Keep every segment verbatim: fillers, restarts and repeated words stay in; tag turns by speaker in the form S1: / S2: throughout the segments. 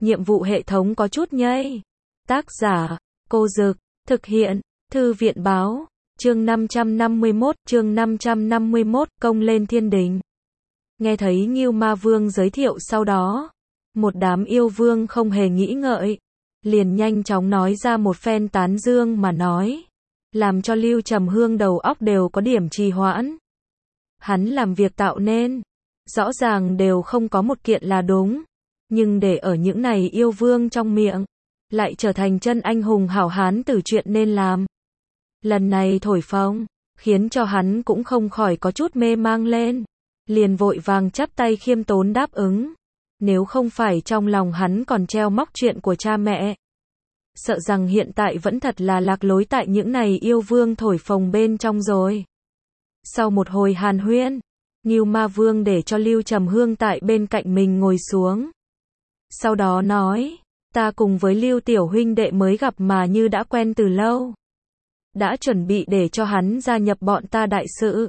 S1: nhiệm vụ hệ thống có chút nhây. Tác giả, Cô Dực, thực hiện, Thư viện Báo, chương năm trăm năm mươi mốt, chương năm trăm năm mươi mốt, công lên thiên đình. Nghe thấy Ngưu Ma Vương giới thiệu sau đó, một đám yêu vương không hề nghĩ ngợi, liền nhanh chóng nói ra một phen tán dương mà nói, làm cho Lưu Trầm Hương đầu óc đều có điểm trì hoãn. Hắn làm việc tạo nên, rõ ràng đều không có một kiện là đúng, nhưng để ở những này yêu vương trong miệng, lại trở thành chân anh hùng hảo hán từ chuyện nên làm. Lần này thổi phồng, khiến cho hắn cũng không khỏi có chút mê mang lên, liền vội vàng chắp tay khiêm tốn đáp ứng. Nếu không phải trong lòng hắn còn treo móc chuyện của cha mẹ, sợ rằng hiện tại vẫn thật là lạc lối tại những này yêu vương thổi phồng bên trong rồi. Sau một hồi hàn huyên, Ngưu Ma Vương để cho Lưu Trầm Hương tại bên cạnh mình ngồi xuống. Sau đó nói, ta cùng với Lưu tiểu huynh đệ mới gặp mà như đã quen từ lâu. Đã chuẩn bị để cho hắn gia nhập bọn ta đại sự.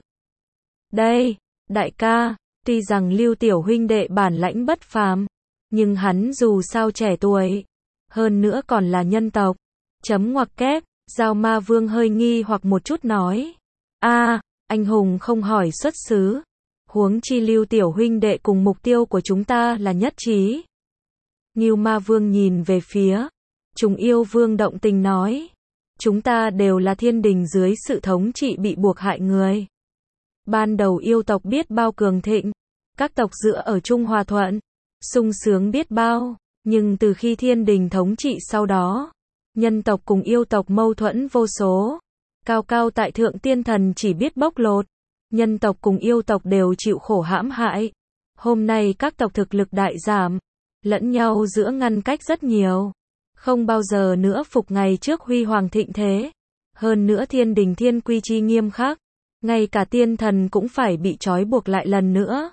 S1: Đây, đại ca, tuy rằng Lưu tiểu huynh đệ bản lãnh bất phàm, nhưng hắn dù sao trẻ tuổi, hơn nữa còn là nhân tộc. Chấm ngoặc kép, Giao Ma Vương hơi nghi hoặc một chút nói, a, anh hùng không hỏi xuất xứ, huống chi Lưu tiểu huynh đệ cùng mục tiêu của chúng ta là nhất trí. Ngưu Ma Vương nhìn về phía chúng yêu vương động tình nói, chúng ta đều là thiên đình dưới sự thống trị bị buộc hại người. Ban đầu yêu tộc biết bao cường thịnh, các tộc dựa ở chung hòa thuận, sung sướng biết bao, nhưng từ khi thiên đình thống trị sau đó, nhân tộc cùng yêu tộc mâu thuẫn vô số, cao cao tại thượng tiên thần chỉ biết bóc lột, nhân tộc cùng yêu tộc đều chịu khổ hãm hại. Hôm nay các tộc thực lực đại giảm, lẫn nhau giữa ngăn cách rất nhiều, không bao giờ nữa phục ngày trước huy hoàng thịnh thế. Hơn nữa thiên đình thiên quy chi nghiêm khắc, ngay cả tiên thần cũng phải bị trói buộc lại lần nữa.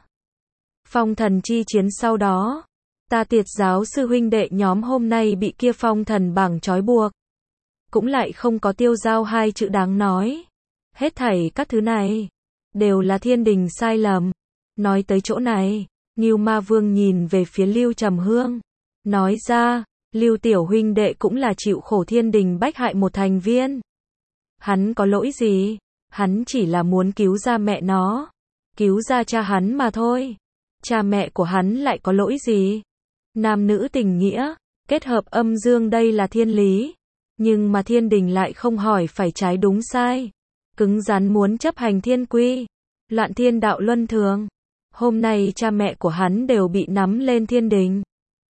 S1: Phong thần chi chiến sau đó, ta Tiệt giáo sư huynh đệ nhóm hôm nay bị kia phong thần bảng trói buộc, cũng lại không có tiêu giao hai chữ đáng nói. Hết thảy các thứ này đều là thiên đình sai lầm. Nói tới chỗ này, Ngưu Ma Vương nhìn về phía Lưu Trầm Hương, nói ra, Lưu tiểu huynh đệ cũng là chịu khổ thiên đình bách hại một thành viên. Hắn có lỗi gì? Hắn chỉ là muốn cứu ra mẹ nó, cứu ra cha hắn mà thôi. Cha mẹ của hắn lại có lỗi gì? Nam nữ tình nghĩa, kết hợp âm dương đây là thiên lý. Nhưng mà thiên đình lại không hỏi phải trái đúng sai, cứng rắn muốn chấp hành thiên quy, loạn thiên đạo luân thường. Hôm nay cha mẹ của hắn đều bị nắm lên thiên đình.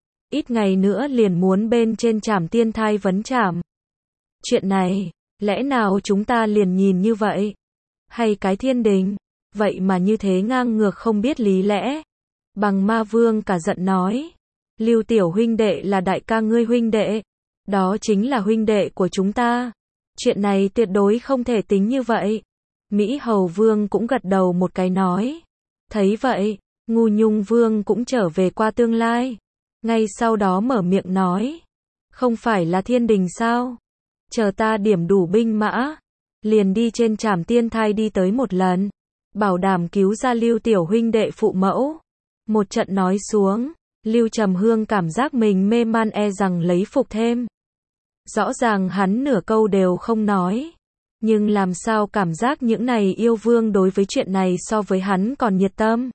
S1: Ít ngày nữa liền muốn bên trên trảm tiên thai vấn trảm. Chuyện này, lẽ nào chúng ta liền nhìn như vậy? Hay cái thiên đình, vậy mà như thế ngang ngược không biết lý lẽ. Bằng Ma Vương cả giận nói, Lưu tiểu huynh đệ là đại ca ngươi huynh đệ, đó chính là huynh đệ của chúng ta. Chuyện này tuyệt đối không thể tính như vậy. Mỹ Hầu Vương cũng gật đầu một cái nói, thấy vậy, Ngu Nhung Vương cũng trở về qua tương lai. Ngay sau đó mở miệng nói, không phải là thiên đình sao? Chờ ta điểm đủ binh mã, liền đi trên trảm tiên thai đi tới một lần, bảo đảm cứu ra Lưu tiểu huynh đệ phụ mẫu. Một trận nói xuống, Lưu Trầm Hương cảm giác mình mê man e rằng lấy phục thêm. Rõ ràng hắn nửa câu đều không nói, nhưng làm sao cảm giác những này yêu vương đối với chuyện này so với hắn còn nhiệt tâm.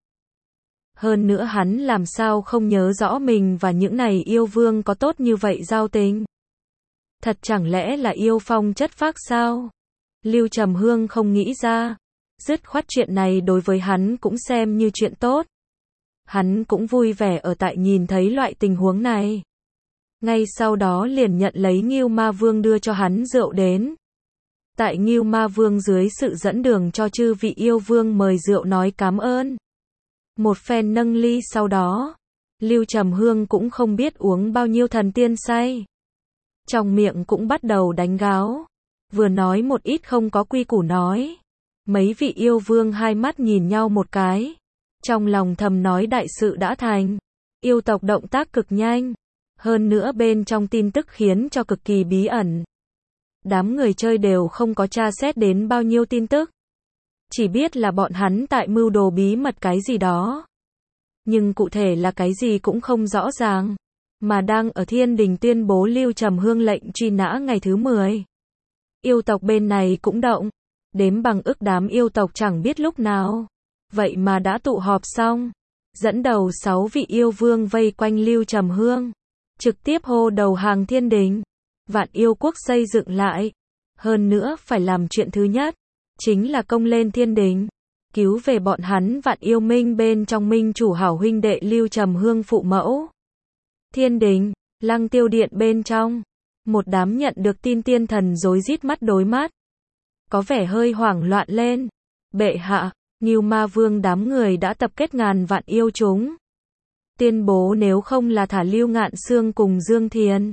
S1: Hơn nữa hắn làm sao không nhớ rõ mình và những này yêu vương có tốt như vậy giao tình. Thật chẳng lẽ là yêu phong chất phác sao? Lưu Trầm Hương không nghĩ ra, dứt khoát chuyện này đối với hắn cũng xem như chuyện tốt. Hắn cũng vui vẻ ở tại nhìn thấy loại tình huống này. Ngay sau đó liền nhận lấy Ngưu Ma Vương đưa cho hắn rượu đến. Tại Ngưu Ma Vương dưới sự dẫn đường cho chư vị yêu vương mời rượu nói cảm ơn. Một phen nâng ly sau đó, Lưu Trầm Hương cũng không biết uống bao nhiêu thần tiên say. Trong miệng cũng bắt đầu đánh gáo, vừa nói một ít không có quy củ nói. Mấy vị yêu vương hai mắt nhìn nhau một cái, trong lòng thầm nói đại sự đã thành. Yêu tộc động tác cực nhanh, hơn nữa bên trong tin tức khiến cho cực kỳ bí ẩn. Đám người chơi đều không có tra xét đến bao nhiêu tin tức, chỉ biết là bọn hắn tại mưu đồ bí mật cái gì đó, nhưng cụ thể là cái gì cũng không rõ ràng. mà đang ở thiên đình tuyên bố Lưu Trầm Hương lệnh truy nã ngày thứ mười. Yêu tộc bên này cũng động, đếm bằng ức đám yêu tộc chẳng biết lúc nào. Vậy mà đã tụ họp xong, dẫn đầu sáu vị yêu vương vây quanh Lưu Trầm Hương, trực tiếp hô đầu hàng thiên đình. Vạn yêu quốc xây dựng lại, hơn nữa phải làm chuyện thứ nhất, chính là công lên thiên đình, cứu về bọn hắn vạn yêu minh bên trong minh chủ hảo huynh đệ Lưu Trầm Hương phụ mẫu. Thiên đình, Lăng Tiêu Điện bên trong, một đám nhận được tin tiên thần rối rít mắt đối mắt, có vẻ hơi hoảng loạn lên. Bệ hạ, Ngưu Ma Vương đám người đã tập kết ngàn vạn yêu chúng, tuyên bố nếu không là thả Lưu Ngạn Xương cùng Dương Thiền,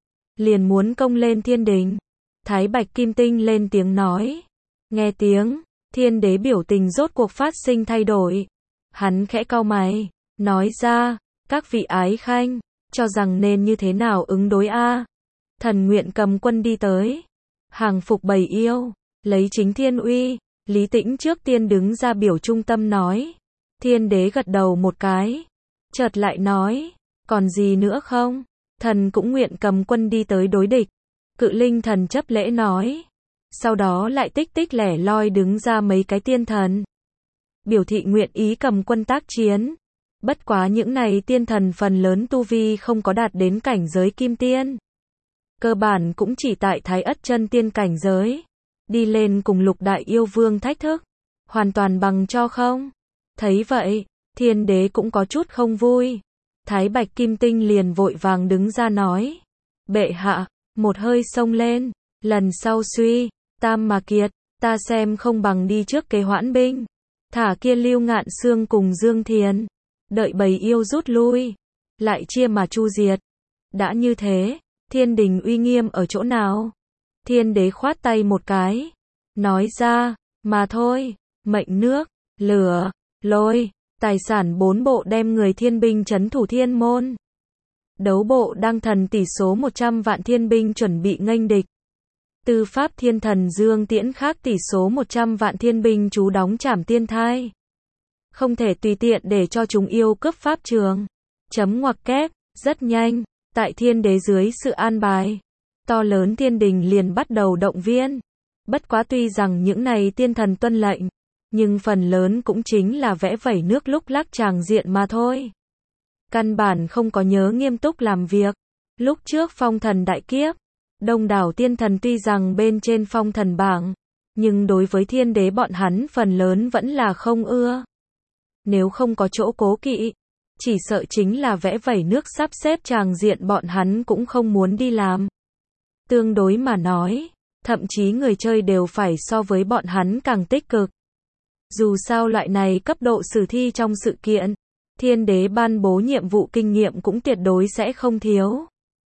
S1: liền muốn công lên thiên đình. Thái Bạch Kim Tinh lên tiếng nói. Nghe tiếng, thiên đế biểu tình rốt cuộc phát sinh thay đổi. Hắn khẽ cau mày, nói ra, các vị ái khanh, cho rằng nên như thế nào ứng đối a? Thần nguyện cầm quân đi tới, hàng phục bầy yêu, lấy chính thiên uy. Lý Tĩnh trước tiên đứng ra biểu trung tâm nói. Thiên đế gật đầu một cái, chợt lại nói, còn gì nữa không? Thần cũng nguyện cầm quân đi tới đối địch. Cự Linh thần chấp lễ nói. Sau đó lại tích tích lẻ loi đứng ra mấy cái tiên thần, biểu thị nguyện ý cầm quân tác chiến. Bất quá những này tiên thần phần lớn tu vi không có đạt đến cảnh giới kim tiên, cơ bản cũng chỉ tại Thái Ất chân tiên cảnh giới. Đi lên cùng lục đại yêu vương thách thức, hoàn toàn bằng cho không. Thấy vậy, thiên đế cũng có chút không vui. Thái Bạch Kim Tinh liền vội vàng đứng ra nói. Bệ hạ, một hơi xông lên, lần sau suy, tam mà kiệt, ta xem không bằng đi trước kế hoãn binh. Thả kia Lưu Ngạn Xương cùng Dương Thiền, đợi bầy yêu rút lui, lại chia mà chu diệt. Đã như thế, thiên đình uy nghiêm ở chỗ nào? Thiên đế khoát tay một cái, nói ra, mà thôi, mệnh nước, lửa, lôi, tài sản bốn bộ đem người thiên binh trấn thủ thiên môn. Đấu bộ đang thần tỷ số một trăm vạn thiên binh chuẩn bị nghênh địch. Tư pháp thiên thần Dương Tiễn khác tỷ số một trăm vạn thiên binh trú đóng trảm tiên thai. Không thể tùy tiện để cho chúng yêu cướp pháp trường. Chấm ngoặc kép, rất nhanh, tại thiên đế dưới sự an bài, to lớn thiên đình liền bắt đầu động viên. Bất quá tuy rằng những này tiên thần tuân lệnh, nhưng phần lớn cũng chính là vẽ vẩy nước lúc lắc tràng diện mà thôi. Căn bản không có nhớ nghiêm túc làm việc. Lúc trước phong thần đại kiếp, đông đảo tiên thần tuy rằng bên trên phong thần bảng, nhưng đối với thiên đế bọn hắn phần lớn vẫn là không ưa. Nếu không có chỗ cố kỵ, chỉ sợ chính là vẽ vẩy nước sắp xếp tràng diện bọn hắn cũng không muốn đi làm. Tương đối mà nói, thậm chí người chơi đều phải so với bọn hắn càng tích cực. Dù sao loại này cấp độ sử thi trong sự kiện, thiên đế ban bố nhiệm vụ kinh nghiệm cũng tuyệt đối sẽ không thiếu.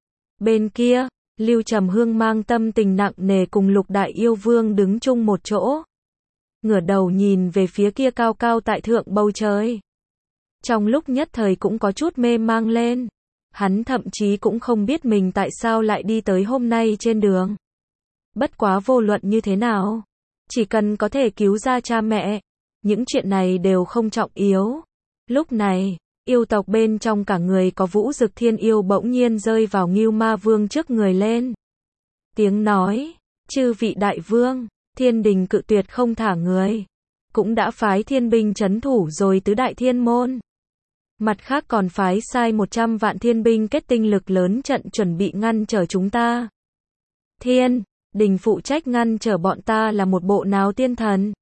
S1: Bên kia, Lưu Trầm Hương mang tâm tình nặng nề cùng lục đại yêu vương đứng chung một chỗ. Ngửa đầu nhìn về phía kia cao cao tại thượng bầu trời. Trong lúc nhất thời cũng có chút mê mang lên. Hắn thậm chí cũng không biết mình tại sao lại đi tới hôm nay trên đường. Bất quá vô luận như thế nào, chỉ cần có thể cứu ra cha mẹ, những chuyện này đều không trọng yếu. Lúc này, yêu tộc bên trong cả người có Vũ Dực Thiên yêu bỗng nhiên rơi vào Ngưu Ma Vương trước người lên. Tiếng nói, chư vị đại vương, thiên đình cự tuyệt không thả người, cũng đã phái thiên binh trấn thủ rồi tứ đại thiên môn. Mặt khác còn phái sai một trăm vạn thiên binh kết tinh lực lớn trận chuẩn bị ngăn trở chúng ta. Thiên đình phụ trách ngăn trở bọn ta là một bộ nào tiên thần?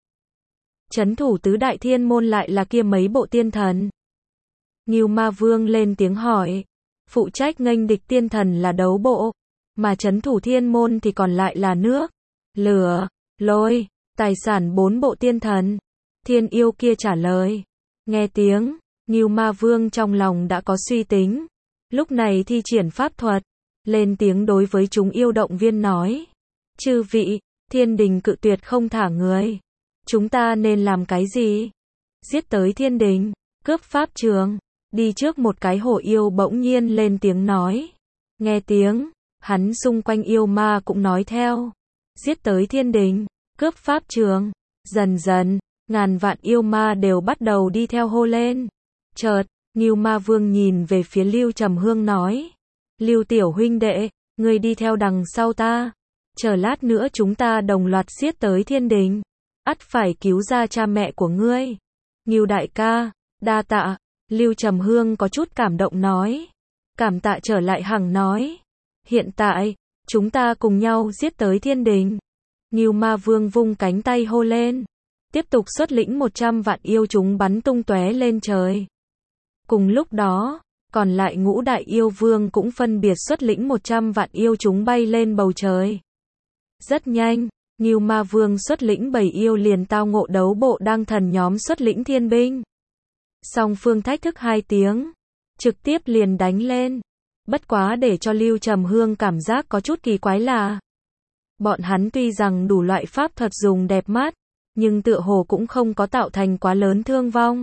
S1: Trấn thủ tứ đại thiên môn lại là kia mấy bộ tiên thần? Ngưu Ma Vương lên tiếng hỏi. Phụ trách nghênh địch tiên thần là đấu bộ, mà trấn thủ thiên môn thì còn lại là nước, lửa, lôi, tài sản bốn bộ tiên thần. Thiên yêu kia trả lời. Nghe tiếng, Ngưu Ma Vương trong lòng đã có suy tính. Lúc này thi triển pháp thuật, lên tiếng đối với chúng yêu động viên nói. Chư vị, thiên đình cự tuyệt không thả người. Chúng ta nên làm cái gì? Giết tới thiên đình, cướp pháp trường. Đi trước một cái hổ yêu bỗng nhiên lên tiếng nói. Nghe tiếng, hắn xung quanh yêu ma cũng nói theo. Giết tới thiên đình, cướp pháp trường. Dần dần, ngàn vạn yêu ma đều bắt đầu đi theo hô lên. Chợt, Ngưu Ma Vương nhìn về phía Lưu Trầm Hương nói. Lưu tiểu huynh đệ, ngươi đi theo đằng sau ta. Chờ lát nữa chúng ta đồng loạt xiết tới thiên đình. Ắt phải cứu ra cha mẹ của ngươi. Ngưu đại ca, đa tạ. Lưu Trầm Hương có chút cảm động nói. Cảm tạ trở lại hằng nói. Hiện tại, chúng ta cùng nhau giết tới thiên đình. Ngưu Ma Vương vung cánh tay hô lên. Tiếp tục xuất lĩnh một trăm vạn yêu chúng bắn tung tóe lên trời. Cùng lúc đó, còn lại ngũ đại yêu vương cũng phân biệt xuất lĩnh một trăm vạn yêu chúng bay lên bầu trời. Rất nhanh, Ngưu Ma Vương xuất lĩnh bảy yêu liền tao ngộ đấu bộ đăng thần nhóm xuất lĩnh thiên binh. Song phương thách thức hai tiếng, trực tiếp liền đánh lên. Bất quá để cho Lưu Trầm Hương cảm giác có chút kỳ quái là, bọn hắn tuy rằng đủ loại pháp thuật dùng đẹp mắt, nhưng tựa hồ cũng không có tạo thành quá lớn thương vong.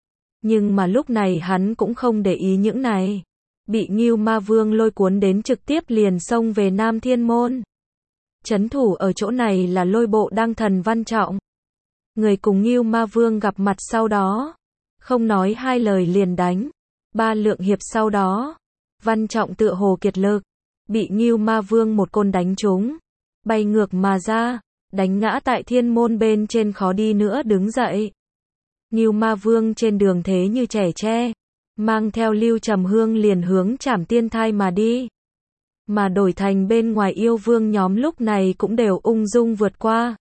S1: Nhưng mà lúc này hắn cũng không để ý những này. Bị Ngưu Ma Vương lôi cuốn đến trực tiếp liền xông về Nam Thiên Môn. Chấn thủ ở chỗ này là lôi bộ đăng thần Văn Trọng. Người cùng Ngưu Ma Vương gặp mặt sau đó, không nói hai lời liền đánh. Ba lượng hiệp sau đó, Văn Trọng tựa hồ kiệt lực, bị Ngưu Ma Vương một côn đánh trúng, bay ngược mà ra, đánh ngã tại thiên môn bên trên khó đi nữa đứng dậy. Ngưu Ma Vương trên đường thế như trẻ tre, mang theo Lưu Trầm Hương liền hướng Trảm Tiên Thai mà đi. Mà đổi thành bên ngoài yêu vương nhóm lúc này cũng đều ung dung vượt qua.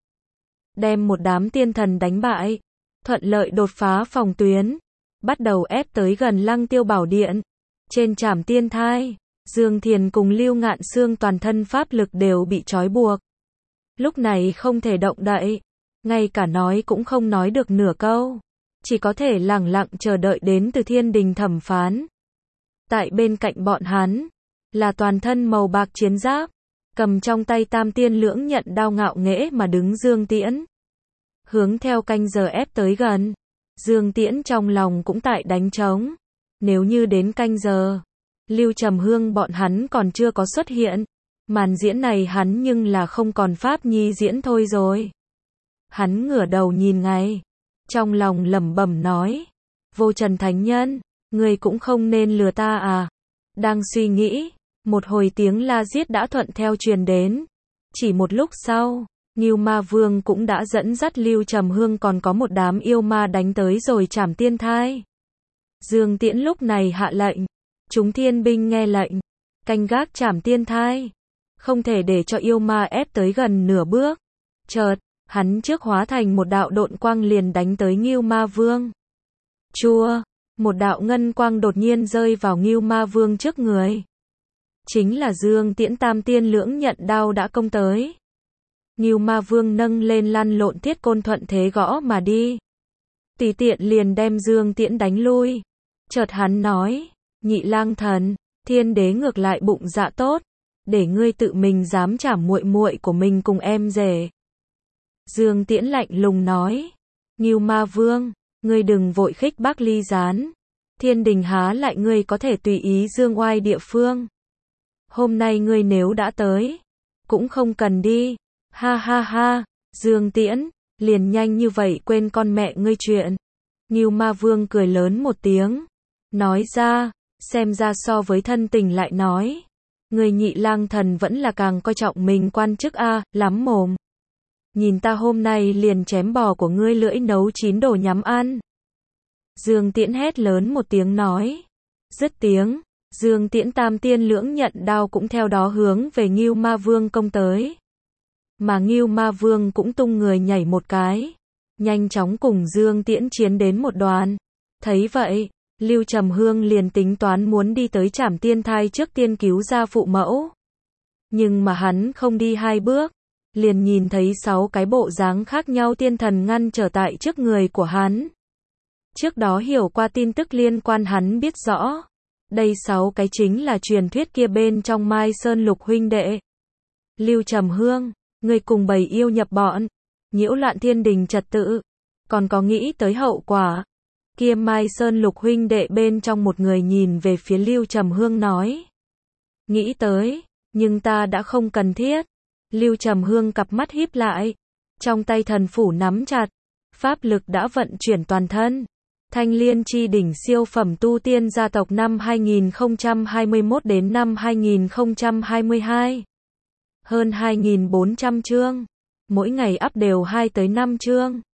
S1: Đem một đám tiên thần đánh bại, thuận lợi đột phá phòng tuyến, bắt đầu ép tới gần Lăng Tiêu Bảo Điện. Trên Trảm Tiên Thai, Dương Thiền cùng Lưu Ngạn Xương toàn thân pháp lực đều bị trói buộc. Lúc này không thể động đậy, ngay cả nói cũng không nói được nửa câu, chỉ có thể lẳng lặng chờ đợi đến từ thiên đình thẩm phán. Tại bên cạnh bọn hắn, là toàn thân màu bạc chiến giáp, cầm trong tay tam tiên lưỡng nhận đao ngạo nghễ mà đứng Dương Tiễn. Hướng theo canh giờ ép tới gần, Dương Tiễn trong lòng cũng tại đánh trống. Nếu như đến canh giờ, Lưu Trầm Hương bọn hắn còn chưa có xuất hiện, màn diễn này hắn nhưng là không còn pháp nhi diễn thôi rồi. Hắn ngửa đầu nhìn ngay, trong lòng lẩm bẩm nói, Vô Trần Thánh Nhân, người cũng không nên lừa ta à. Đang suy nghĩ, một hồi tiếng la giết đã thuận theo truyền đến. Chỉ một lúc sau, Ngưu Ma Vương cũng đã dẫn dắt Lưu Trầm Hương còn có một đám yêu ma đánh tới rồi Trảm Tiên Thai. Dương Tiễn lúc này hạ lệnh, chúng thiên binh nghe lệnh, canh gác Trảm Tiên Thai, không thể để cho yêu ma ép tới gần nửa bước. Chợt, hắn trước hóa thành một đạo độn quang liền đánh tới Ngưu Ma Vương. Chua, một đạo ngân quang đột nhiên rơi vào Ngưu Ma Vương trước người. Chính là Dương Tiễn tam tiên lưỡng nhận đao đã công tới. Ngưu Ma Vương nâng lên lăn lộn thiết côn thuận thế gõ mà đi. Tùy tiện liền đem Dương Tiễn đánh lui. Chợt hắn nói, Nhị Lang Thần, thiên đế ngược lại bụng dạ tốt, để ngươi tự mình dám trảm muội muội của mình cùng em rể. Dương Tiễn lạnh lùng nói, Ngưu Ma Vương, ngươi đừng vội khích bác ly gián. Thiên đình há lại ngươi có thể tùy ý dương oai địa phương. Hôm nay ngươi nếu đã tới, cũng không cần đi. Ha ha ha, Dương Tiễn, liền nhanh như vậy quên con mẹ ngươi chuyện. Ngưu Ma Vương cười lớn một tiếng, nói ra, xem ra so với thân tình lại nói. Người Nhị Lang Thần vẫn là càng coi trọng mình quan chức a, à, lắm mồm. Nhìn ta hôm nay liền chém bò của ngươi lưỡi nấu chín đồ nhắm ăn. Dương Tiễn hét lớn một tiếng nói. Dứt tiếng, Dương Tiễn tam tiên lưỡng nhận đao cũng theo đó hướng về Ngưu Ma Vương công tới. Mà Ngưu Ma Vương cũng tung người nhảy một cái, nhanh chóng cùng Dương Tiễn chiến đến một đoàn. Thấy vậy, Lưu Trầm Hương liền tính toán muốn đi tới Trảm Tiên Thai trước tiên cứu ra phụ mẫu. Nhưng mà hắn không đi hai bước, liền nhìn thấy sáu cái bộ dáng khác nhau tiên thần ngăn trở tại trước người của hắn. Trước đó hiểu qua tin tức liên quan hắn biết rõ, đây sáu cái chính là truyền thuyết kia bên trong Mai Sơn Lục huynh đệ. Lưu Trầm Hương, người cùng bầy yêu nhập bọn, nhiễu loạn thiên đình trật tự, còn có nghĩ tới hậu quả. Kia Mai Sơn Lục huynh đệ bên trong một người nhìn về phía Lưu Trầm Hương nói. Nghĩ tới, nhưng ta đã không cần thiết. Lưu Trầm Hương cặp mắt híp lại, trong tay thần phủ nắm chặt, pháp lực đã vận chuyển toàn thân. Thanh Liên chi đỉnh siêu phẩm tu tiên gia tộc năm hai nghìn không trăm hai mươi mốt đến năm hai nghìn không trăm hai mươi hai. Hơn hai nghìn bốn trăm chương. Mỗi ngày up đều hai tới năm chương.